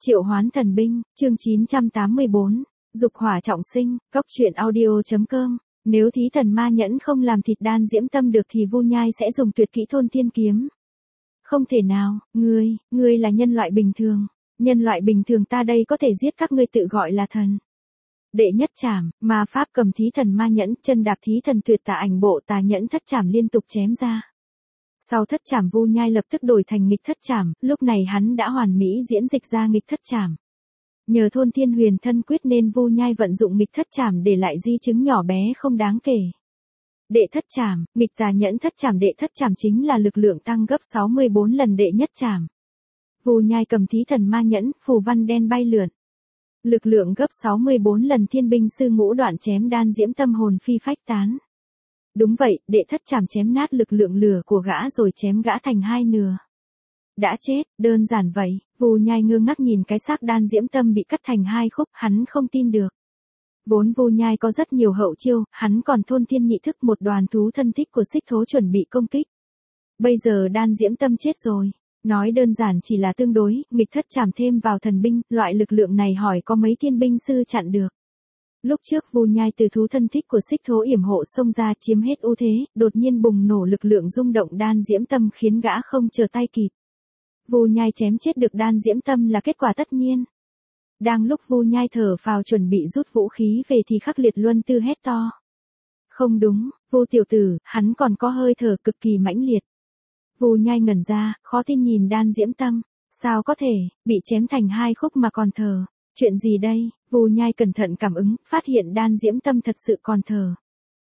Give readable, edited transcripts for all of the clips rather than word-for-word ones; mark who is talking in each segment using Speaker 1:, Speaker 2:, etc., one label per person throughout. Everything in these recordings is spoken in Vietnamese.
Speaker 1: Triệu hoán thần binh, chương 984, dục hỏa trọng sinh, cốc truyện audio.com. Nếu thí thần ma nhẫn không làm thịt đan diễm tâm được thì Vu Nhai sẽ dùng tuyệt kỹ thôn thiên kiếm. Không thể nào, ngươi là nhân loại bình thường. Nhân loại bình thường ta đây có thể giết các ngươi tự gọi là thần. Đệ nhất trảm, ma pháp cầm thí thần ma nhẫn, chân đạp thí thần tuyệt tà ảnh bộ tà nhẫn thất trảm liên tục chém ra. Sau thất trảm Vu Nhai lập tức đổi thành nghịch thất trảm, lúc này hắn đã hoàn mỹ diễn dịch ra nghịch thất trảm. Nhờ thôn thiên huyền thân quyết nên Vu Nhai vận dụng nghịch thất trảm để lại di chứng nhỏ bé không đáng kể. Đệ thất trảm, nghịch tà nhẫn thất trảm. Đệ thất trảm chính là lực lượng tăng gấp 64 lần đệ nhất trảm. Vu Nhai cầm thí thần ma nhẫn, phù văn đen bay lượn. Lực lượng gấp 64 lần thiên binh sư ngũ đoạn chém đan diễm tâm hồn phi phách tán. Đúng vậy, đệ thất trảm chém nát lực lượng lửa của gã rồi chém gã thành hai nửa. Đã chết, đơn giản vậy. Vu Nhai ngơ ngác nhìn cái xác đan diễm tâm bị cắt thành hai khúc, hắn không tin được. Vốn Vu Nhai có rất nhiều hậu chiêu, hắn còn thôn thiên nhị thức một đoàn thú thân thích của xích thố chuẩn bị công kích. Bây giờ đan diễm tâm chết rồi. Nói đơn giản chỉ là tương đối, nghịch thất trảm thêm vào thần binh, loại lực lượng này hỏi có mấy thiên binh sư chặn được. Lúc trước Vu Nhai từ thú thân thích của xích thố yểm hộ xông ra chiếm hết ưu thế, đột nhiên bùng nổ lực lượng rung động đan diễm tâm khiến gã không chờ tay kịp. Vu Nhai chém chết được đan diễm tâm là kết quả tất nhiên. Đang lúc Vu Nhai thở phào chuẩn bị rút vũ khí về thì Khắc Liệt Luân Tư hét to. Không đúng, Vu tiểu tử, hắn còn có hơi thở cực kỳ mãnh liệt. Vu Nhai ngẩn ra, khó tin nhìn đan diễm tâm. Sao có thể, bị chém thành hai khúc mà còn thở. Chuyện gì đây? Vu Nhai cẩn thận cảm ứng, phát hiện đan diễm tâm thật sự còn thở.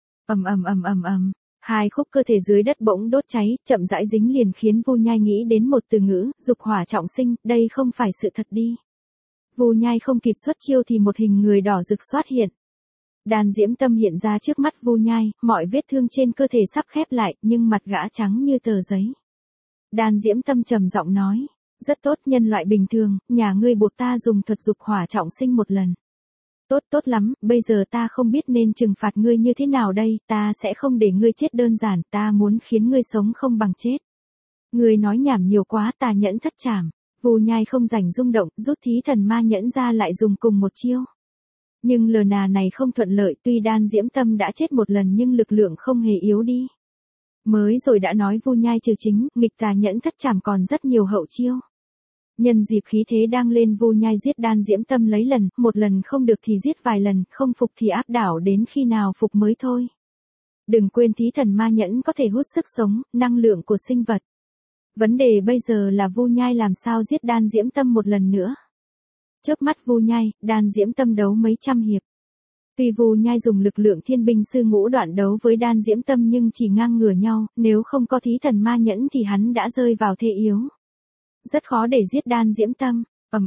Speaker 1: ầm. Hai khúc cơ thể dưới đất bỗng đốt cháy, chậm rãi dính liền khiến Vu Nhai nghĩ đến một từ ngữ, dục hỏa trọng sinh, đây không phải sự thật đi. Vu Nhai không kịp xuất chiêu thì một hình người đỏ rực xuất hiện. Đan diễm tâm hiện ra trước mắt Vu Nhai, mọi vết thương trên cơ thể sắp khép lại, nhưng mặt gã trắng như tờ giấy. Đan diễm tâm trầm giọng nói. Rất tốt, nhân loại bình thường, nhà ngươi buộc ta dùng thuật dục hỏa trọng sinh một lần. Tốt lắm, bây giờ ta không biết nên trừng phạt ngươi như thế nào đây, ta sẽ không để ngươi chết đơn giản, ta muốn khiến ngươi sống không bằng chết. Ngươi nói nhảm nhiều quá, tà nhẫn thất trảm. Vu Nhai không rảnh rung động, rút thí thần ma nhẫn ra lại dùng cùng một chiêu. Nhưng LN này không thuận lợi, tuy đan diễm tâm đã chết một lần nhưng lực lượng không hề yếu đi. Mới rồi đã nói Vu Nhai trừ chính, nghịch tà nhẫn thất trảm còn rất nhiều hậu chiêu. Nhân dịp khí thế đang lên Vu Nhai giết đan diễm tâm lấy lần, một lần không được thì giết vài lần, không phục thì áp đảo đến khi nào phục mới thôi. Đừng quên thí thần ma nhẫn có thể hút sức sống, năng lượng của sinh vật. Vấn đề bây giờ là Vu Nhai làm sao giết đan diễm tâm một lần nữa. Chớp mắt Vu Nhai, đan diễm tâm đấu mấy trăm hiệp. Tuy Vu Nhai dùng lực lượng thiên binh sư ngũ đoạn đấu với đan diễm tâm nhưng chỉ ngang ngửa nhau, nếu không có thí thần ma nhẫn thì hắn đã rơi vào thế yếu. Rất khó để giết đan diễm tâm.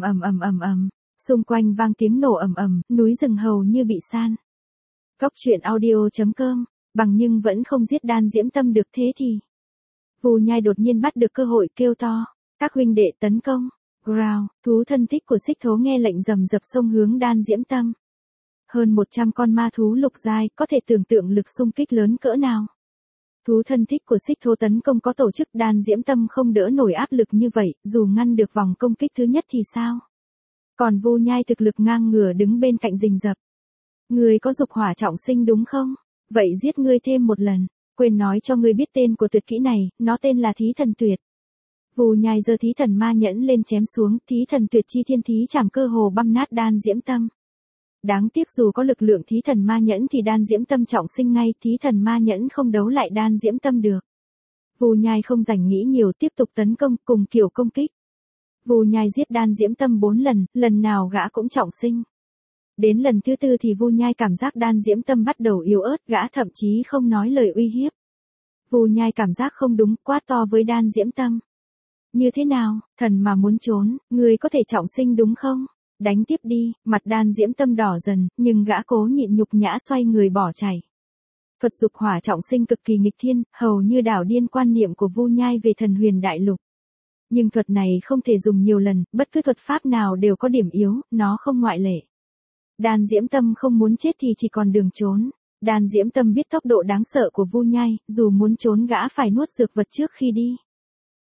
Speaker 1: ầm. Xung quanh vang tiếng nổ ầm, núi rừng hầu như bị san. Cốc truyện audio.com, bằng nhưng vẫn không giết đan diễm tâm được thế thì. Vu Nhai đột nhiên bắt được cơ hội kêu to. Các huynh đệ tấn công. Growl, thú thân thích của xích thố nghe lệnh rầm rập xông hướng đan diễm tâm. Hơn 100 con ma thú lục giai, có thể tưởng tượng lực xung kích lớn cỡ nào. Thú thân thích của xích thố tấn công có tổ chức, đan diễm tâm không đỡ nổi áp lực như vậy, dù ngăn được vòng công kích thứ nhất thì sao? Còn Vu Nhai thực lực ngang ngửa đứng bên cạnh rình rập. Ngươi có dục hỏa trọng sinh đúng không? Vậy giết ngươi thêm một lần. Quên nói cho ngươi biết tên của tuyệt kỹ này, nó tên là thí thần tuyệt. Vu Nhai giơ thí thần ma nhẫn lên chém xuống, thí thần tuyệt chi thiên thí chảm cơ hồ băm nát đan diễm tâm. Đáng tiếc dù có lực lượng thí thần ma nhẫn thì đan diễm tâm trọng sinh ngay, thí thần ma nhẫn không đấu lại đan diễm tâm được. Vu Nhai không rảnh nghĩ nhiều, tiếp tục tấn công cùng kiểu công kích. Vu Nhai giết đan diễm tâm 4 lần, lần nào gã cũng trọng sinh. Đến lần thứ tư thì Vu Nhai cảm giác đan diễm tâm bắt đầu yếu ớt, gã thậm chí không nói lời uy hiếp. Vu Nhai cảm giác không đúng, quát to với đan diễm tâm. Như thế nào, thần mà muốn trốn, ngươi có thể trọng sinh đúng không? Đánh tiếp đi, mặt đan diễm tâm đỏ dần, nhưng gã cố nhịn nhục nhã xoay người bỏ chạy. Thuật dục hỏa trọng sinh cực kỳ nghịch thiên, hầu như đảo điên quan niệm của Vu Nhai về thần huyền đại lục. Nhưng thuật này không thể dùng nhiều lần, bất cứ thuật pháp nào đều có điểm yếu, nó không ngoại lệ. Đan diễm tâm không muốn chết thì chỉ còn đường trốn. Đan diễm tâm biết tốc độ đáng sợ của Vu Nhai, dù muốn trốn gã phải nuốt dược vật trước khi đi.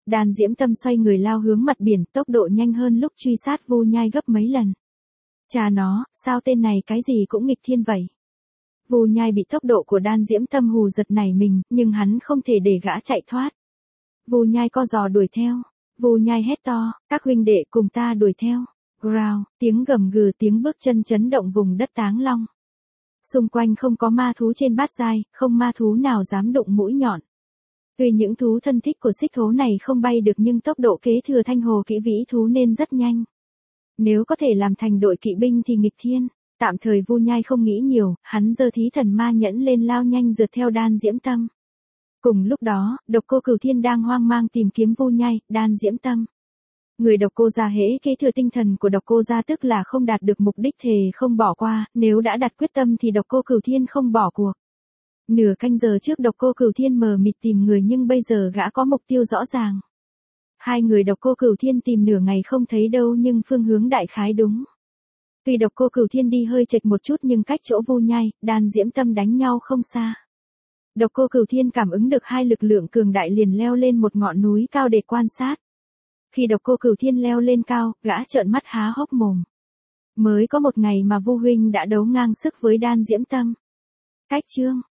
Speaker 1: Đan Diễm Tâm xoay người lao hướng mặt biển, tốc độ nhanh hơn lúc truy sát Vu Nhai gấp mấy lần. Cha nó, sao tên này cái gì cũng nghịch thiên vậy? Vu Nhai bị tốc độ của Đan Diễm Tâm hù giật nảy mình, nhưng hắn không thể để gã chạy thoát. Vu Nhai co giò đuổi theo. Vu Nhai hét to, các huynh đệ cùng ta đuổi theo. Growl, tiếng gầm gừ, tiếng bước chân chấn động vùng đất Táng Long. Xung quanh không có ma thú trên bát giai, không ma thú nào dám đụng mũi nhọn. Tuy những thú thân thích của xích thố này không bay được nhưng tốc độ kế thừa Thanh Hồ Kỵ Vĩ thú nên rất nhanh. Nếu có thể làm thành đội kỵ binh thì nghịch thiên. Tạm thời Vu Nhai không nghĩ nhiều, hắn giơ thí thần ma nhẫn lên lao nhanh rượt theo Đan Diễm Tâm. Cùng lúc đó, Độc Cô Cửu Thiên đang hoang mang tìm kiếm Vu Nhai, Đan Diễm Tâm. Người Độc Cô gia hễ kế thừa tinh thần của Độc Cô gia tức là không đạt được mục đích thề không bỏ qua, nếu đã đặt quyết tâm thì Độc Cô Cửu Thiên không bỏ cuộc. Nửa canh giờ trước Độc Cô Cửu Thiên mờ mịt tìm người nhưng bây giờ gã có mục tiêu rõ ràng. Hai người Độc Cô Cửu Thiên tìm nửa ngày không thấy đâu nhưng phương hướng đại khái đúng. Tuy Độc Cô Cửu Thiên đi hơi chệch một chút nhưng cách chỗ Vu Nhai, Đan Diễm Tâm đánh nhau không xa. Độc Cô Cửu Thiên cảm ứng được hai lực lượng cường đại liền leo lên một ngọn núi cao để quan sát. Khi Độc Cô Cửu Thiên leo lên cao, gã trợn mắt há hốc mồm. Mới có một ngày mà Vu huynh đã đấu ngang sức với Đan Diễm Tâm. Cách chương